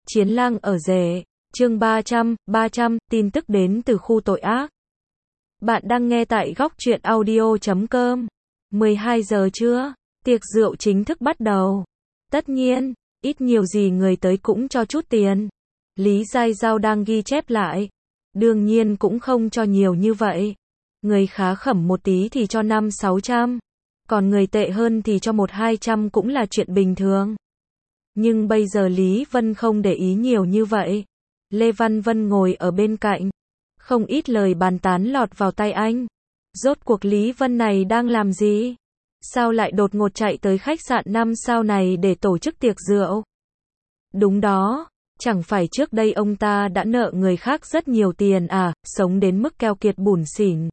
Chiến lang ở rể, chương 300, tin tức đến từ khu tội ác. Bạn đang nghe tại góc truyện audio.com. 12 giờ trưa, tiệc rượu chính thức bắt đầu. Tất nhiên, ít nhiều gì người tới cũng cho chút tiền. Lý Giai Giao đang ghi chép lại. Đương nhiên cũng không cho nhiều như vậy. Người khá khẩm một tí thì cho 500-600. Còn người tệ hơn thì cho 100-200 cũng là chuyện bình thường. Nhưng bây giờ Lý Vân không để ý nhiều như vậy. Lê Văn Vân ngồi ở bên cạnh. Không ít lời bàn tán lọt vào tai anh. Rốt cuộc Lý Vân này đang làm gì? Sao lại đột ngột chạy tới khách sạn 5 sao này để tổ chức tiệc rượu? Đúng đó, chẳng phải trước đây ông ta đã nợ người khác rất nhiều tiền à, sống đến mức keo kiệt bủn xỉn.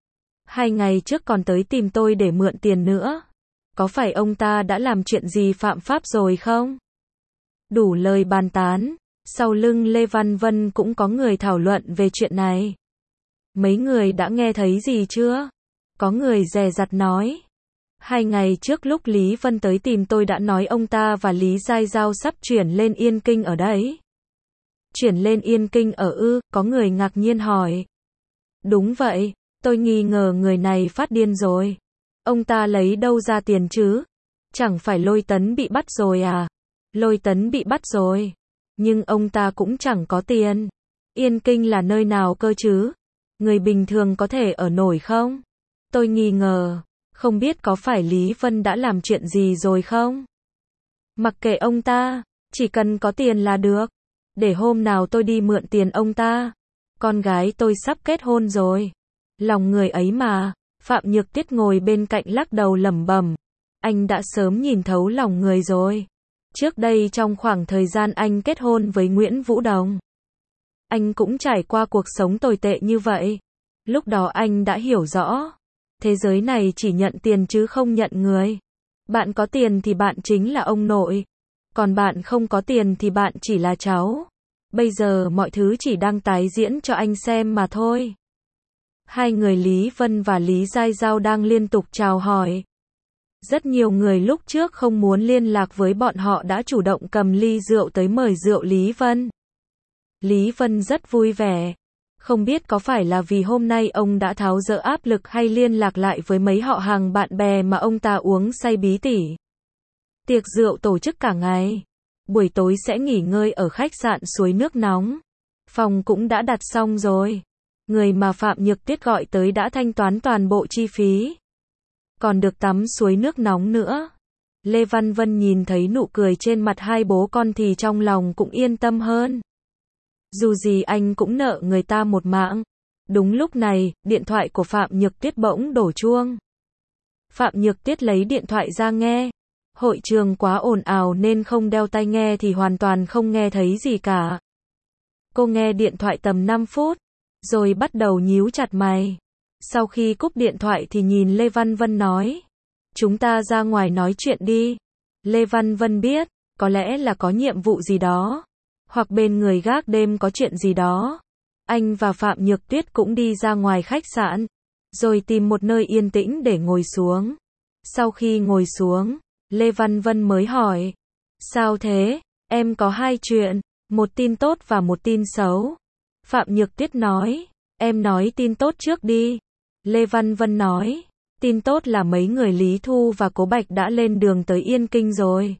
2 ngày trước còn tới tìm tôi để mượn tiền nữa. Có phải ông ta đã làm chuyện gì phạm pháp rồi không? Đủ lời bàn tán, sau lưng Lê Văn Vân cũng có người thảo luận về chuyện này. Mấy người đã nghe thấy gì chưa? Có người dè dặt nói. 2 ngày trước lúc Lý Vân tới tìm tôi đã nói ông ta và Lý Giai Giao sắp chuyển lên Yên Kinh ở đấy. Chuyển lên Yên Kinh ở ư? Có người ngạc nhiên hỏi. Đúng vậy, tôi nghi ngờ người này phát điên rồi. Ông ta lấy đâu ra tiền chứ? Chẳng phải Lôi Tấn bị bắt rồi à? Lôi Tấn bị bắt rồi. Nhưng ông ta cũng chẳng có tiền. Yên Kinh là nơi nào cơ chứ? Người bình thường có thể ở nổi không? Tôi nghi ngờ. Không biết có phải Lý Vân đã làm chuyện gì rồi không? Mặc kệ ông ta, chỉ cần có tiền là được. Để hôm nào tôi đi mượn tiền ông ta. Con gái tôi sắp kết hôn rồi. Lòng người ấy mà. Phạm Nhược Tiết ngồi bên cạnh lắc đầu lẩm bẩm. Anh đã sớm nhìn thấu lòng người rồi. Trước đây trong khoảng thời gian anh kết hôn với Nguyễn Vũ Đồng, anh cũng trải qua cuộc sống tồi tệ như vậy. Lúc đó anh đã hiểu rõ. Thế giới này chỉ nhận tiền chứ không nhận người. Bạn có tiền thì bạn chính là ông nội. Còn bạn không có tiền thì bạn chỉ là cháu. Bây giờ mọi thứ chỉ đang tái diễn cho anh xem mà thôi. Hai người Lý Vân và Lý Giai Giao đang liên tục chào hỏi. Rất nhiều người lúc trước không muốn liên lạc với bọn họ đã chủ động cầm ly rượu tới mời rượu Lý Vân. Lý Vân rất vui vẻ. Không biết có phải là vì hôm nay ông đã tháo dỡ áp lực hay liên lạc lại với mấy họ hàng bạn bè mà ông ta uống say bí tỉ. Tiệc rượu tổ chức cả ngày. Buổi tối sẽ nghỉ ngơi ở khách sạn Suối Nước Nóng. Phòng cũng đã đặt xong rồi. Người mà Phạm Nhược Tiết gọi tới đã thanh toán toàn bộ chi phí. Còn được tắm suối nước nóng nữa. Lê Văn Vân nhìn thấy nụ cười trên mặt hai bố con thì trong lòng cũng yên tâm hơn. Dù gì anh cũng nợ người ta một mạng. Đúng lúc này, điện thoại của Phạm Nhược Tiết bỗng đổ chuông. Phạm Nhược Tiết lấy điện thoại ra nghe. Hội trường quá ồn ào nên không đeo tai nghe thì hoàn toàn không nghe thấy gì cả. Cô nghe điện thoại tầm 5 phút, rồi bắt đầu nhíu chặt mày. Sau khi cúp điện thoại thì nhìn Lê Văn Vân nói. Chúng ta ra ngoài nói chuyện đi. Lê Văn Vân biết, có lẽ là có nhiệm vụ gì đó. Hoặc bên người gác đêm có chuyện gì đó. Anh và Phạm Nhược Tuyết cũng đi ra ngoài khách sạn. Rồi tìm một nơi yên tĩnh để ngồi xuống. Sau khi ngồi xuống, Lê Văn Vân mới hỏi. Sao thế? Em có 2 chuyện. Một tin tốt và một tin xấu. Phạm Nhược Tuyết nói. Em nói tin tốt trước đi. Lê Văn Vân nói, tin tốt là mấy người Lý Thu và Cố Bạch đã lên đường tới Yên Kinh rồi.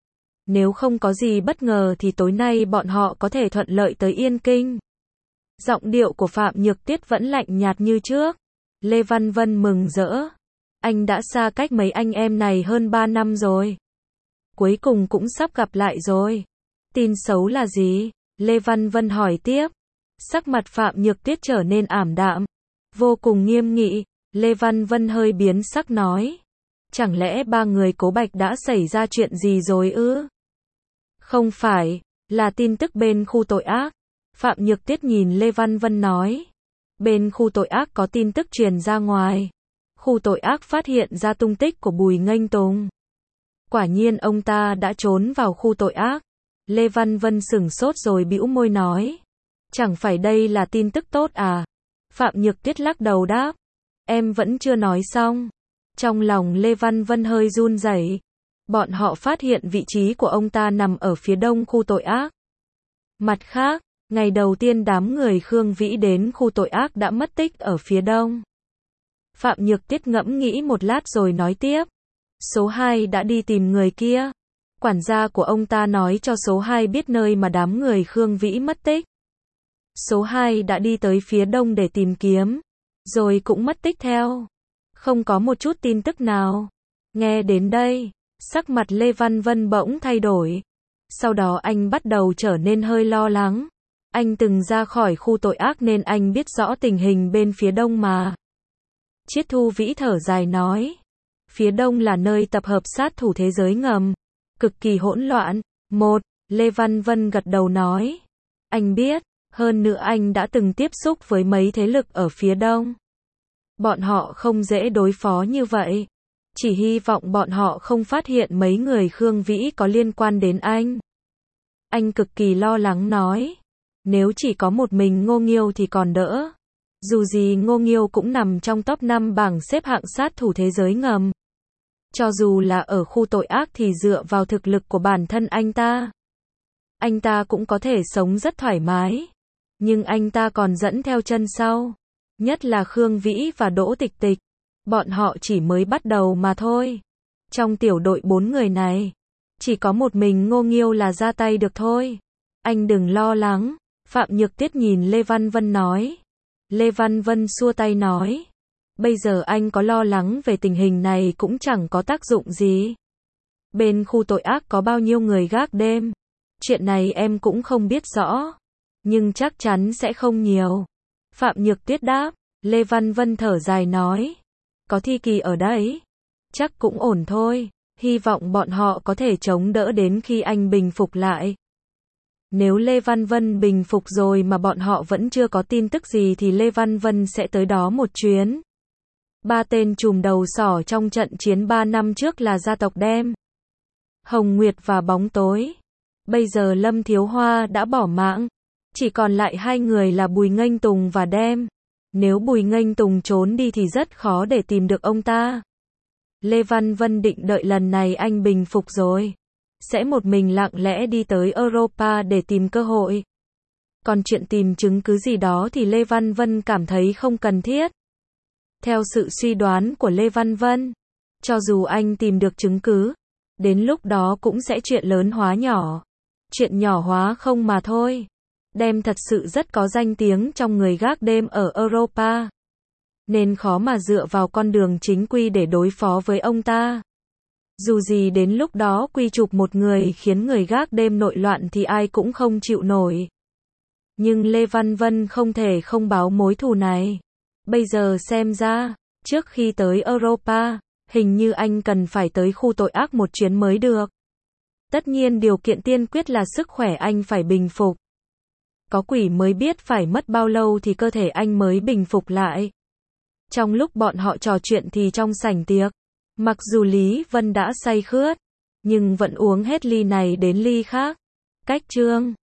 Nếu không có gì bất ngờ thì tối nay bọn họ có thể thuận lợi tới Yên Kinh. Giọng điệu của Phạm Nhược Tiết vẫn lạnh nhạt như trước. Lê Văn Vân mừng rỡ. Anh đã xa cách mấy anh em này hơn 3 năm rồi. Cuối cùng cũng sắp gặp lại rồi. Tin xấu là gì? Lê Văn Vân hỏi tiếp. Sắc mặt Phạm Nhược Tiết trở nên ảm đạm. Vô cùng nghiêm nghị, Lê Văn Vân hơi biến sắc nói. Chẳng lẽ 3 người Cố Bạch đã xảy ra chuyện gì rồi ư? Không phải, là tin tức bên khu tội ác. Phạm Nhược Tiết nhìn Lê Văn Vân nói. Bên khu tội ác có tin tức truyền ra ngoài. Khu tội ác phát hiện ra tung tích của Bùi Nghênh Tùng. Quả nhiên ông ta đã trốn vào khu tội ác. Lê Văn Vân sửng sốt rồi bĩu môi nói. Chẳng phải đây là tin tức tốt à? Phạm Nhược Tiết lắc đầu đáp. Em vẫn chưa nói xong. Trong lòng Lê Văn Vân hơi run rẩy. Bọn họ phát hiện vị trí của ông ta nằm ở phía đông khu tội ác. Mặt khác, ngày đầu tiên đám người Khương Vĩ đến khu tội ác đã mất tích ở phía đông. Phạm Nhược Tiết ngẫm nghĩ một lát rồi nói tiếp. Số 2 đã đi tìm người kia. Quản gia của ông ta nói cho số 2 biết nơi mà đám người Khương Vĩ mất tích. Số 2 đã đi tới phía đông để tìm kiếm, rồi cũng mất tích theo. Không có một chút tin tức nào. Nghe đến đây, sắc mặt Lê Văn Vân bỗng thay đổi. Sau đó anh bắt đầu trở nên hơi lo lắng. Anh từng ra khỏi khu tội ác nên anh biết rõ tình hình bên phía đông mà. Chiết Thu Vĩ thở dài nói. Phía đông là nơi tập hợp sát thủ thế giới ngầm. Cực kỳ hỗn loạn. Lê Văn Vân gật đầu nói. Anh biết, hơn nữa anh đã từng tiếp xúc với mấy thế lực ở phía đông. Bọn họ không dễ đối phó như vậy. Chỉ hy vọng bọn họ không phát hiện mấy người Khương Vĩ có liên quan đến anh. Anh cực kỳ lo lắng nói. Nếu chỉ có một mình Ngô Nghiêu thì còn đỡ. Dù gì Ngô Nghiêu cũng nằm trong top 5 bảng xếp hạng sát thủ thế giới ngầm. Cho dù là ở khu tội ác thì dựa vào thực lực của bản thân anh ta cũng có thể sống rất thoải mái. Nhưng anh ta còn dẫn theo chân sau. Nhất là Khương Vĩ và Đỗ Tịch Tịch. Bọn họ chỉ mới bắt đầu mà thôi. Trong tiểu đội 4 người này, chỉ có một mình Ngô Nghiêu là ra tay được thôi. Anh đừng lo lắng. Phạm Nhược Tiết nhìn Lê Văn Vân nói. Lê Văn Vân xua tay nói. Bây giờ anh có lo lắng về tình hình này cũng chẳng có tác dụng gì. Bên khu tội ác có bao nhiêu người gác đêm? Chuyện này em cũng không biết rõ. Nhưng chắc chắn sẽ không nhiều. Phạm Nhược Tiết đáp. Lê Văn Vân thở dài nói. Có Thi Kỳ ở đấy. Chắc cũng ổn thôi. Hy vọng bọn họ có thể chống đỡ đến khi anh bình phục lại. Nếu Lê Văn Vân bình phục rồi mà bọn họ vẫn chưa có tin tức gì thì Lê Văn Vân sẽ tới đó một chuyến. 3 tên trùm đầu sỏ trong trận chiến 3 năm trước là gia tộc Đêm, Hồng Nguyệt và Bóng Tối. Bây giờ Lâm Thiếu Hoa đã bỏ mạng. Chỉ còn lại 2 người là Bùi Nghênh Tùng và Đêm. Nếu Bùi Nghênh Tùng trốn đi thì rất khó để tìm được ông ta. Lê Văn Vân định đợi lần này anh bình phục rồi, sẽ một mình lặng lẽ đi tới Europa để tìm cơ hội. Còn chuyện tìm chứng cứ gì đó thì Lê Văn Vân cảm thấy không cần thiết. Theo sự suy đoán của Lê Văn Vân, cho dù anh tìm được chứng cứ, đến lúc đó cũng sẽ chuyện lớn hóa nhỏ. Chuyện nhỏ hóa không mà thôi. Đêm thật sự rất có danh tiếng trong người gác đêm ở Europa. Nên khó mà dựa vào con đường chính quy để đối phó với ông ta. Dù gì đến lúc đó quy chụp một người khiến người gác đêm nội loạn thì ai cũng không chịu nổi. Nhưng Lê Văn Vân không thể không báo mối thù này. Bây giờ xem ra, trước khi tới Europa, hình như anh cần phải tới khu tội ác một chuyến mới được. Tất nhiên điều kiện tiên quyết là sức khỏe anh phải bình phục. Có quỷ mới biết phải mất bao lâu thì cơ thể anh mới bình phục lại. Trong lúc bọn họ trò chuyện thì trong sảnh tiệc, mặc dù Lý Vân đã say khướt, nhưng vẫn uống hết ly này đến ly khác. Cách chương